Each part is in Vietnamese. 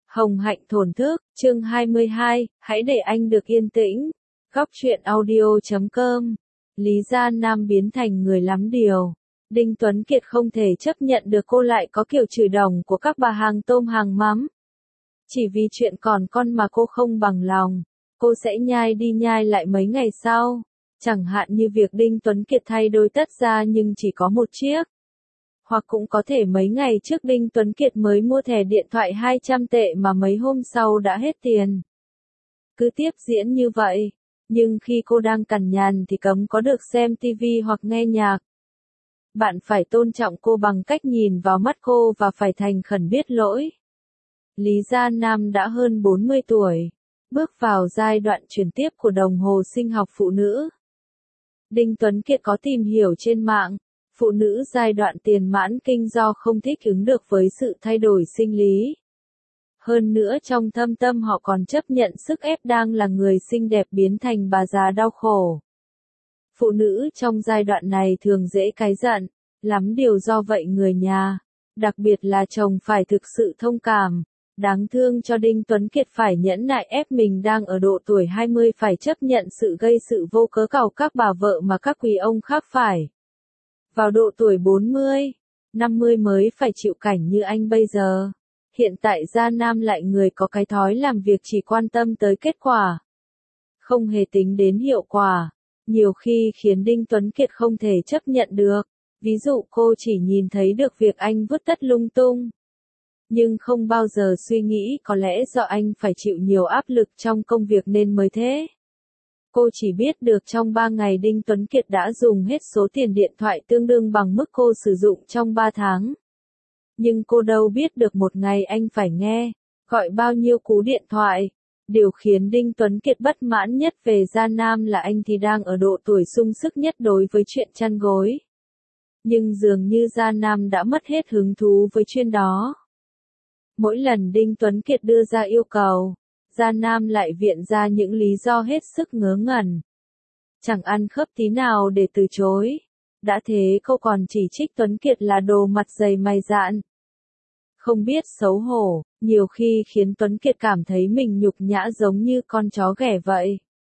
Hồng hạnh thổn thức, chương 22, hãy để anh được yên tĩnh. Góc truyện audio.com. Lý Gia Nam biến thành người lắm điều. Đinh Tuấn Kiệt không thể chấp nhận được cô lại có kiểu chửi đồng của các bà hàng tôm hàng mắm. Chỉ vì chuyện còn con mà cô không bằng lòng, cô sẽ nhai đi nhai lại mấy ngày sau. Chẳng hạn như việc Đinh Tuấn Kiệt thay đôi tất ra nhưng chỉ có một chiếc. Hoặc cũng có thể mấy ngày trước Đinh Tuấn Kiệt mới mua thẻ điện thoại 200 tệ mà mấy hôm sau đã hết tiền. Cứ tiếp diễn như vậy, nhưng khi cô đang cằn nhằn thì cấm có được xem TV hoặc nghe nhạc. Bạn phải tôn trọng cô bằng cách nhìn vào mắt cô và phải thành khẩn biết lỗi. Lý Gia Nam đã hơn 40 tuổi, bước vào giai đoạn chuyển tiếp của đồng hồ sinh học phụ nữ. Đinh Tuấn Kiệt có tìm hiểu trên mạng, phụ nữ giai đoạn tiền mãn kinh do không thích ứng được với sự thay đổi sinh lý. Hơn nữa trong thâm tâm họ còn chấp nhận sức ép đang là người xinh đẹp biến thành bà già đau khổ. Phụ nữ trong giai đoạn này thường dễ cáy giận, lắm điều do vậy người nhà, đặc biệt là chồng phải thực sự thông cảm. Đáng thương cho Đinh Tuấn Kiệt phải nhẫn nại ép mình đang ở độ tuổi 20 phải chấp nhận sự gây sự vô cớ càu các bà vợ mà các quý ông khác phải. Vào độ tuổi 40, 50 mới phải chịu cảnh như anh bây giờ. Hiện tại Gia Nam lại người có cái thói làm việc chỉ quan tâm tới kết quả, không hề tính đến hiệu quả, nhiều khi khiến Đinh Tuấn Kiệt không thể chấp nhận được. Ví dụ cô chỉ nhìn thấy được việc anh vứt tất lung tung, nhưng không bao giờ suy nghĩ có lẽ do anh phải chịu nhiều áp lực trong công việc nên mới thế. Cô chỉ biết được trong 3 ngày Đinh Tuấn Kiệt đã dùng hết số tiền điện thoại tương đương bằng mức cô sử dụng trong 3 tháng. Nhưng cô đâu biết được một ngày anh phải nghe, gọi bao nhiêu cú điện thoại. Điều khiến Đinh Tuấn Kiệt bất mãn nhất về Gia Nam là anh thì đang ở độ tuổi sung sức nhất đối với chuyện chăn gối. Nhưng dường như Gia Nam đã mất hết hứng thú với chuyện đó. Mỗi lần Đinh Tuấn Kiệt đưa ra yêu cầu, Gia Nam lại viện ra những lý do hết sức ngớ ngẩn. Chẳng ăn khớp tí nào để từ chối. Đã thế cô còn chỉ trích Tuấn Kiệt là đồ mặt dày mày dạn. Không biết xấu hổ, nhiều khi khiến Tuấn Kiệt cảm thấy mình nhục nhã giống như con chó ghẻ vậy.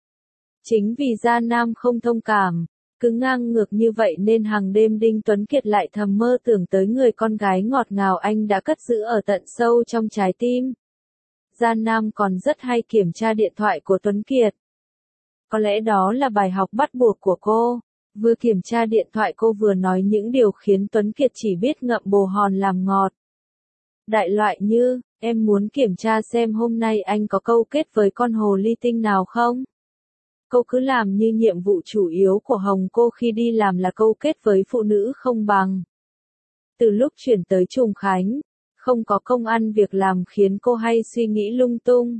Chính vì Gia Nam không thông cảm, cứ ngang ngược như vậy nên hàng đêm Đinh Tuấn Kiệt lại thầm mơ tưởng tới người con gái ngọt ngào anh đã cất giữ ở tận sâu trong trái tim. Gia Nam còn rất hay kiểm tra điện thoại của Tuấn Kiệt. Có lẽ đó là bài học bắt buộc của cô. Vừa kiểm tra điện thoại cô vừa nói những điều khiến Tuấn Kiệt chỉ biết ngậm bồ hòn làm ngọt. Đại loại như, em muốn kiểm tra xem hôm nay anh có câu kết với con hồ ly tinh nào không? Cô cứ làm như nhiệm vụ chủ yếu của Hồng cô khi đi làm là câu kết với phụ nữ không bằng. Từ lúc chuyển tới Trùng Khánh, không có công ăn việc làm khiến cô hay suy nghĩ lung tung.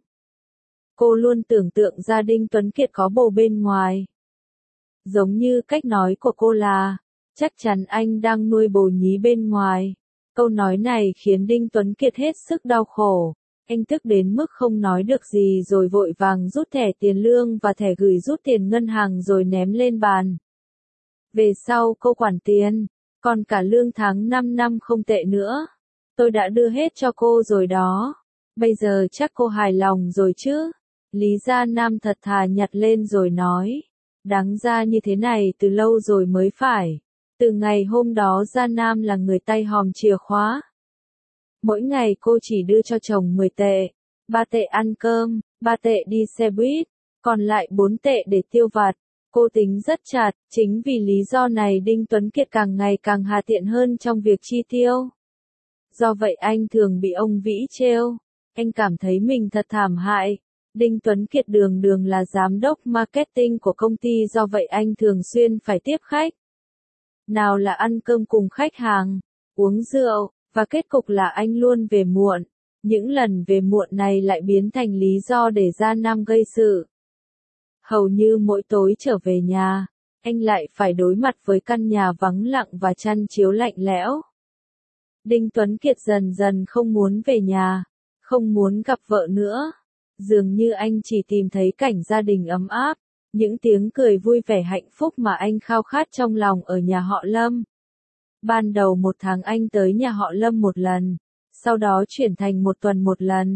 Cô luôn tưởng tượng gia đình Tuấn Kiệt có bồ bên ngoài. Giống như cách nói của cô là, chắc chắn anh đang nuôi bồ nhí bên ngoài. Câu nói này khiến Đinh Tuấn Kiệt hết sức đau khổ. Anh tức đến mức không nói được gì rồi vội vàng rút thẻ tiền lương và thẻ gửi rút tiền ngân hàng rồi ném lên bàn. Về sau cô quản tiền, còn cả lương tháng 5 năm không tệ nữa. Tôi đã đưa hết cho cô rồi đó. Bây giờ chắc cô hài lòng rồi chứ? Lý Gia Nam thật thà nhặt lên rồi nói. Đáng ra như thế này từ lâu rồi mới phải. Từ ngày hôm đó Gia Nam là người tay hòm chìa khóa. Mỗi ngày cô chỉ đưa cho chồng 10 tệ. 3 tệ ăn cơm, 3 tệ đi xe buýt, còn lại 4 tệ để tiêu vặt. Cô tính rất chặt, chính vì lý do này Đinh Tuấn Kiệt càng ngày càng hà tiện hơn trong việc chi tiêu. Do vậy anh thường bị ông Vĩ trêu. Anh cảm thấy mình thật thảm hại. Đinh Tuấn Kiệt đường đường là giám đốc marketing của công ty do vậy anh thường xuyên phải tiếp khách. Nào là ăn cơm cùng khách hàng, uống rượu, và kết cục là anh luôn về muộn. Những lần về muộn này lại biến thành lý do để Gia Nam gây sự. Hầu như mỗi tối trở về nhà, anh lại phải đối mặt với căn nhà vắng lặng và chăn chiếu lạnh lẽo. Đinh Tuấn Kiệt dần dần không muốn về nhà, không muốn gặp vợ nữa. Dường như anh chỉ tìm thấy cảnh gia đình ấm áp, những tiếng cười vui vẻ hạnh phúc mà anh khao khát trong lòng ở nhà họ Lâm. Ban đầu 1 tháng anh tới nhà họ Lâm 1 lần, sau đó chuyển thành 1 tuần 1 lần.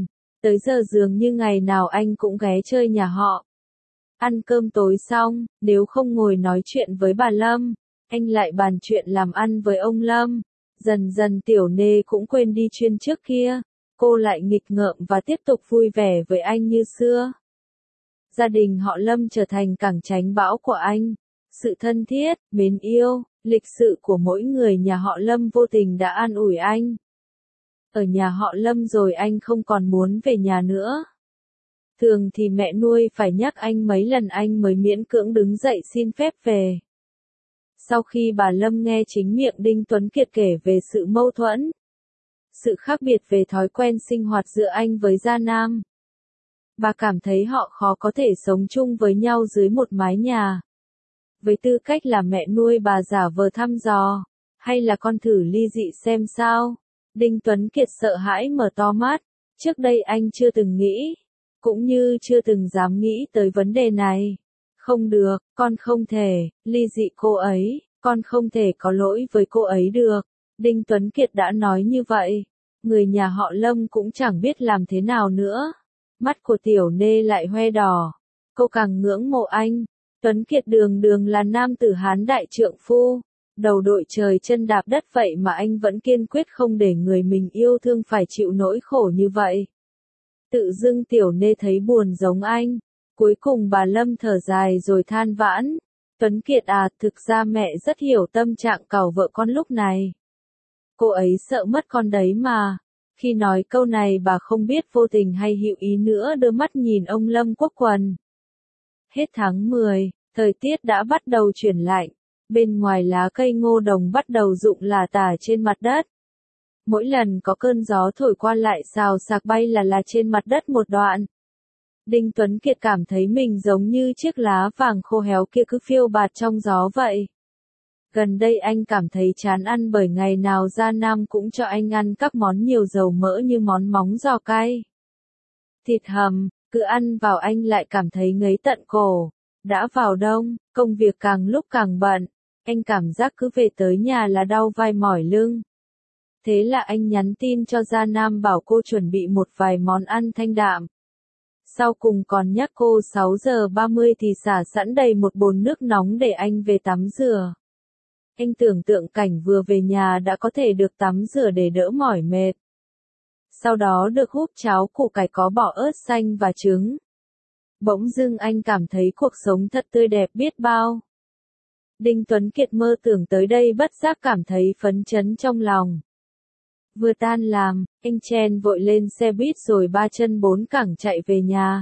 Tới giờ dường như ngày nào anh cũng ghé chơi nhà họ. Ăn cơm tối xong, nếu không ngồi nói chuyện với bà Lâm, anh lại bàn chuyện làm ăn với ông Lâm. Dần dần Tiểu Nê cũng quên đi chuyện trước kia, cô lại nghịch ngợm và tiếp tục vui vẻ với anh như xưa. Gia đình họ Lâm trở thành cảng tránh bão của anh. Sự thân thiết, mến yêu, lịch sự của mỗi người nhà họ Lâm vô tình đã an ủi anh. Ở nhà họ Lâm rồi anh không còn muốn về nhà nữa. Thường thì mẹ nuôi phải nhắc anh mấy lần anh mới miễn cưỡng đứng dậy xin phép về. Sau khi bà Lâm nghe chính miệng Đinh Tuấn Kiệt kể về sự mâu thuẫn, sự khác biệt về thói quen sinh hoạt giữa anh với Gia Nam, bà cảm thấy họ khó có thể sống chung với nhau dưới một mái nhà. Với tư cách là mẹ nuôi, bà giả vờ thăm dò, hay là con thử ly dị xem sao? Đinh Tuấn Kiệt sợ hãi mở to mắt, trước đây anh chưa từng nghĩ, cũng như chưa từng dám nghĩ tới vấn đề này. Không được, con không thể, ly dị cô ấy, con không thể có lỗi với cô ấy được. Đinh Tuấn Kiệt đã nói như vậy, người nhà họ Lâm cũng chẳng biết làm thế nào nữa. Mắt của Tiểu Nê lại hoe đỏ, cô càng ngưỡng mộ anh. Tuấn Kiệt đường đường là nam tử Hán đại trượng phu, đầu đội trời chân đạp đất, vậy mà anh vẫn kiên quyết không để người mình yêu thương phải chịu nỗi khổ như vậy. Tự dưng Tiểu Nê thấy buồn giống anh. Cuối cùng bà Lâm thở dài rồi than vãn. Tuấn Kiệt à, thực ra mẹ rất hiểu tâm trạng càu vợ con lúc này. Cô ấy sợ mất con đấy mà. Khi nói câu này bà không biết vô tình hay hữu ý nữa đưa mắt nhìn ông Lâm Quốc Quần. Hết tháng 10, thời tiết đã bắt đầu chuyển lạnh. Bên ngoài lá cây ngô đồng bắt đầu rụng lả tả trên mặt đất. Mỗi lần có cơn gió thổi qua lại xào xạc bay là trên mặt đất một đoạn. Đinh Tuấn Kiệt cảm thấy mình giống như chiếc lá vàng khô héo kia cứ phiêu bạt trong gió vậy. Gần đây anh cảm thấy chán ăn bởi ngày nào Gia Nam cũng cho anh ăn các món nhiều dầu mỡ như món móng giò cay, thịt hầm, cứ ăn vào anh lại cảm thấy ngấy tận cổ. Đã vào đông, công việc càng lúc càng bận, anh cảm giác cứ về tới nhà là đau vai mỏi lưng. Thế là anh nhắn tin cho Gia Nam bảo cô chuẩn bị một vài món ăn thanh đạm. Sau cùng còn nhắc cô 6 giờ 30 thì xả sẵn đầy một bồn nước nóng để anh về tắm rửa. Anh tưởng tượng cảnh vừa về nhà đã có thể được tắm rửa để đỡ mỏi mệt. Sau đó được húp cháo củ cải có bỏ ớt xanh và trứng. Bỗng dưng anh cảm thấy cuộc sống thật tươi đẹp biết bao. Đinh Tuấn Kiệt mơ tưởng tới đây bất giác cảm thấy phấn chấn trong lòng. Vừa tan làm, anh chen vội lên xe buýt rồi ba chân bốn cẳng chạy về nhà.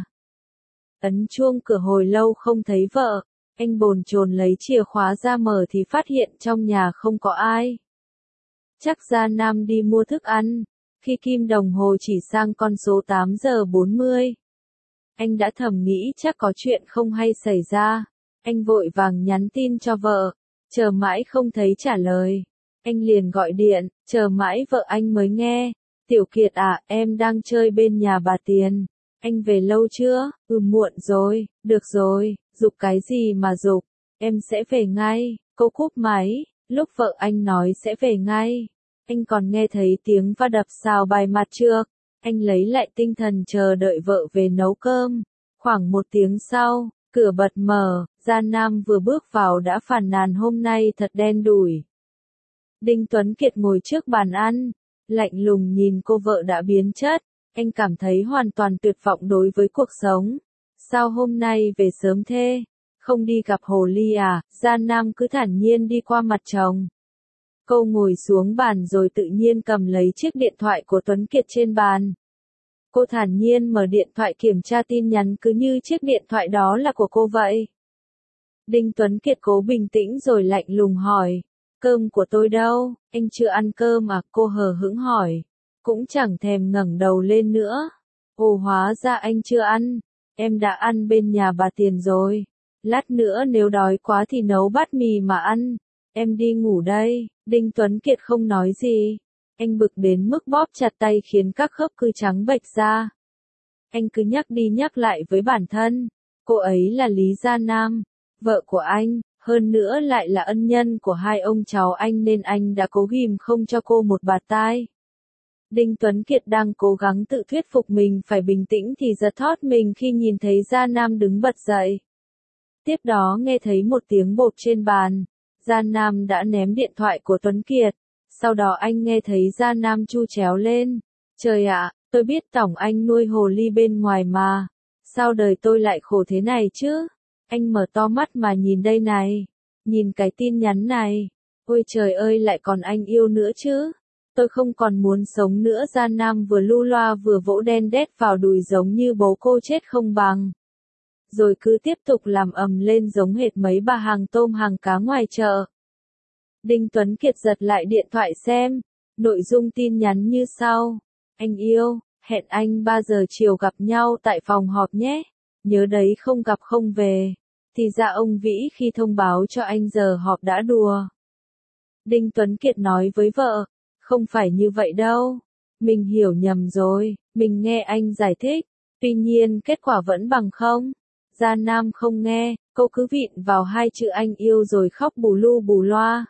Ấn chuông cửa hồi lâu không thấy vợ, anh bồn chồn lấy chìa khóa ra mở thì phát hiện trong nhà không có ai. Chắc Gia Nam đi mua thức ăn, khi kim đồng hồ chỉ sang con số 8 giờ 40. Anh đã thầm nghĩ chắc có chuyện không hay xảy ra, anh vội vàng nhắn tin cho vợ, chờ mãi không thấy trả lời. Anh liền gọi điện, chờ mãi vợ anh mới nghe. Tiểu Kiệt à, em đang chơi bên nhà bà Tiền. Anh về lâu chưa? Muộn rồi, được rồi, giục cái gì mà giục, em sẽ về ngay. Cô cúp máy, lúc vợ anh nói sẽ về ngay. Anh còn nghe thấy tiếng va đập xào bài mặt trước. Anh lấy lại tinh thần chờ đợi vợ về nấu cơm. Khoảng 1 tiếng sau, cửa bật mở, Gia Nam vừa bước vào đã phàn nàn hôm nay thật đen đủi. Đinh Tuấn Kiệt ngồi trước bàn ăn, lạnh lùng nhìn cô vợ đã biến chất, anh cảm thấy hoàn toàn tuyệt vọng đối với cuộc sống. Sao hôm nay về sớm thế? Không đi gặp hồ ly à? Gia Nam cứ thản nhiên đi qua mặt chồng. Cô ngồi xuống bàn rồi tự nhiên cầm lấy chiếc điện thoại của Tuấn Kiệt trên bàn. Cô thản nhiên mở điện thoại kiểm tra tin nhắn cứ như chiếc điện thoại đó là của cô vậy. Đinh Tuấn Kiệt cố bình tĩnh rồi lạnh lùng hỏi. Cơm của tôi đâu? Anh chưa ăn cơm à? Cô hờ hững hỏi. Cũng chẳng thèm ngẩng đầu lên nữa. Ồ, hóa ra anh chưa ăn. Em đã ăn bên nhà bà Tiền rồi. Lát nữa nếu đói quá thì nấu bát mì mà ăn. Em đi ngủ đây. Đinh Tuấn Kiệt không nói gì. Anh bực đến mức bóp chặt tay khiến các khớp cứ trắng bệch ra. Anh cứ nhắc đi nhắc lại với bản thân. Cô ấy là Lý Gia Nam, vợ của anh. Hơn nữa lại là ân nhân của hai ông cháu anh nên anh đã cố ghim không cho cô một bạt tai. Đinh Tuấn Kiệt đang cố gắng tự thuyết phục mình phải bình tĩnh thì giật thót mình khi nhìn thấy Gia Nam đứng bật dậy. Tiếp đó nghe thấy một tiếng bộp trên bàn. Gia Nam đã ném điện thoại của Tuấn Kiệt. Sau đó anh nghe thấy Gia Nam chu chéo lên. Trời ạ, tôi biết tổng anh nuôi hồ ly bên ngoài mà. Sao đời tôi lại khổ thế này chứ? Anh mở to mắt mà nhìn đây này. Nhìn cái tin nhắn này. Ôi trời ơi, lại còn anh yêu nữa chứ. Tôi không còn muốn sống nữa. Gia Nam vừa lưu loa vừa vỗ đen đét vào đùi giống như bố cô chết không bằng. Rồi cứ tiếp tục làm ầm lên giống hệt mấy bà hàng tôm hàng cá ngoài chợ. Đinh Tuấn Kiệt giật lại điện thoại xem. Nội dung tin nhắn như sau. Anh yêu, hẹn anh 3 giờ chiều gặp nhau tại phòng họp nhé. Nhớ đấy, không gặp không về. Thì ra ông Vĩ khi thông báo cho anh giờ họp đã đùa. Đinh Tuấn Kiệt nói với vợ. Không phải như vậy đâu. Mình hiểu nhầm rồi. Mình nghe anh giải thích. Tuy nhiên kết quả vẫn bằng không. Gia Nam không nghe. Cô cứ vịn vào hai chữ anh yêu rồi khóc bù lu bù loa.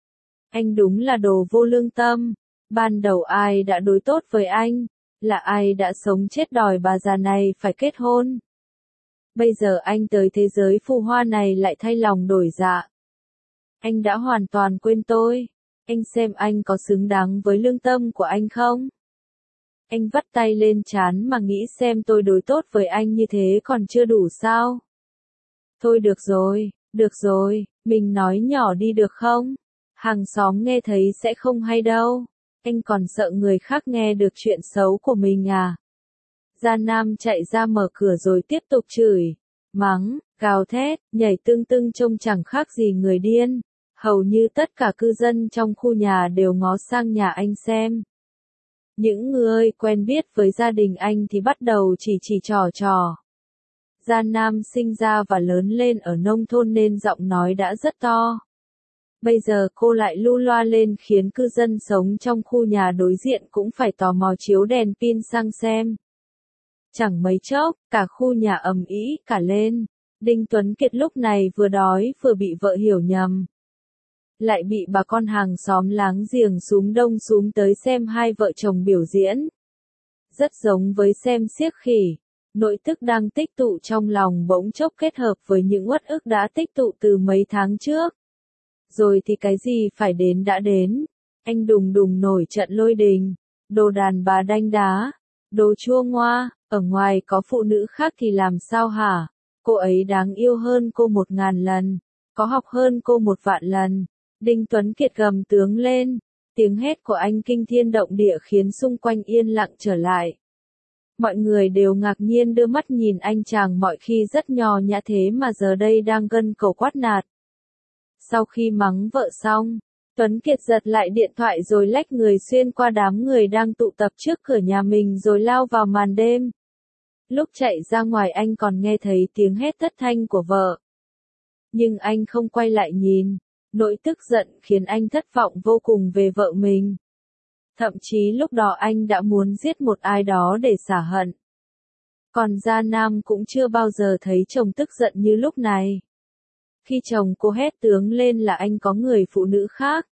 Anh đúng là đồ vô lương tâm. Ban đầu ai đã đối tốt với anh? Là ai đã sống chết đòi bà già này phải kết hôn? Bây giờ anh tới thế giới phù hoa này lại thay lòng đổi dạ. Anh đã hoàn toàn quên tôi. Anh xem anh có xứng đáng với lương tâm của anh không? Anh vắt tay lên trán mà nghĩ xem tôi đối tốt với anh như thế còn chưa đủ sao? Thôi được rồi, mình nói nhỏ đi được không? Hàng xóm nghe thấy sẽ không hay đâu. Anh còn sợ người khác nghe được chuyện xấu của mình à? Gia Nam chạy ra mở cửa rồi tiếp tục chửi, mắng, gào thét, nhảy tưng tưng trông chẳng khác gì người điên. Hầu như tất cả cư dân trong khu nhà đều ngó sang nhà anh xem. Những người quen biết với gia đình anh thì bắt đầu chỉ trò. Gia Nam sinh ra và lớn lên ở nông thôn nên giọng nói đã rất to. Bây giờ cô lại lu loa lên khiến cư dân sống trong khu nhà đối diện cũng phải tò mò chiếu đèn pin sang xem. Chẳng mấy chốc, cả khu nhà ầm ĩ cả lên. Đinh Tuấn Kiệt lúc này vừa đói vừa bị vợ hiểu nhầm. Lại bị bà con hàng xóm láng giềng xúm đông xúm tới xem hai vợ chồng biểu diễn. Rất giống với xem xiếc khỉ. Nỗi tức đang tích tụ trong lòng bỗng chốc kết hợp với những uất ức đã tích tụ từ mấy tháng trước. Rồi thì cái gì phải đến đã đến. Anh đùng đùng nổi trận lôi đình. Đồ đàn bà đanh đá. Đồ chua ngoa. Ở ngoài có phụ nữ khác thì làm sao hả? Cô ấy đáng yêu hơn cô 1000 lần. Có học hơn cô 1 vạn lần. Đinh Tuấn Kiệt gầm tướng lên. Tiếng hét của anh kinh thiên động địa khiến xung quanh yên lặng trở lại. Mọi người đều ngạc nhiên đưa mắt nhìn anh chàng mọi khi rất nho nhã thế mà giờ đây đang gân cổ quát nạt. Sau khi mắng vợ xong, Tuấn Kiệt giật lại điện thoại rồi lách người xuyên qua đám người đang tụ tập trước cửa nhà mình rồi lao vào màn đêm. Lúc chạy ra ngoài anh còn nghe thấy tiếng hét thất thanh của vợ. Nhưng anh không quay lại nhìn. Nỗi tức giận khiến anh thất vọng vô cùng về vợ mình. Thậm chí lúc đó anh đã muốn giết một ai đó để xả hận. Còn Gia Nam cũng chưa bao giờ thấy chồng tức giận như lúc này. Khi chồng cô hét tướng lên là anh có người phụ nữ khác.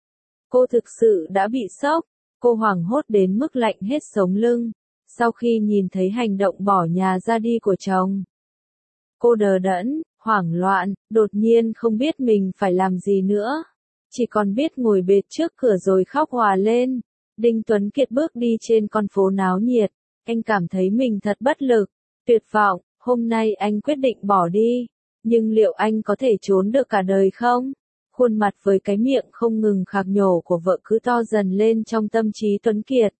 Cô thực sự đã bị sốc. Cô hoảng hốt đến mức lạnh hết sống lưng. Sau khi nhìn thấy hành động bỏ nhà ra đi của chồng. Cô đờ đẫn, hoảng loạn, đột nhiên không biết mình phải làm gì nữa. Chỉ còn biết ngồi bệt trước cửa rồi khóc òa lên. Đinh Tuấn Kiệt bước đi trên con phố náo nhiệt. Anh cảm thấy mình thật bất lực, tuyệt vọng. Hôm nay anh quyết định bỏ đi. Nhưng liệu anh có thể trốn được cả đời không? Khuôn mặt với cái miệng không ngừng khạc nhổ của vợ cứ to dần lên trong tâm trí Tuấn Kiệt.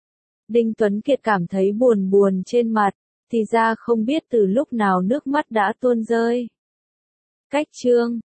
Đinh Tuấn Kiệt cảm thấy buồn buồn trên mặt. Thì ra không biết từ lúc nào nước mắt đã tuôn rơi. Cách chương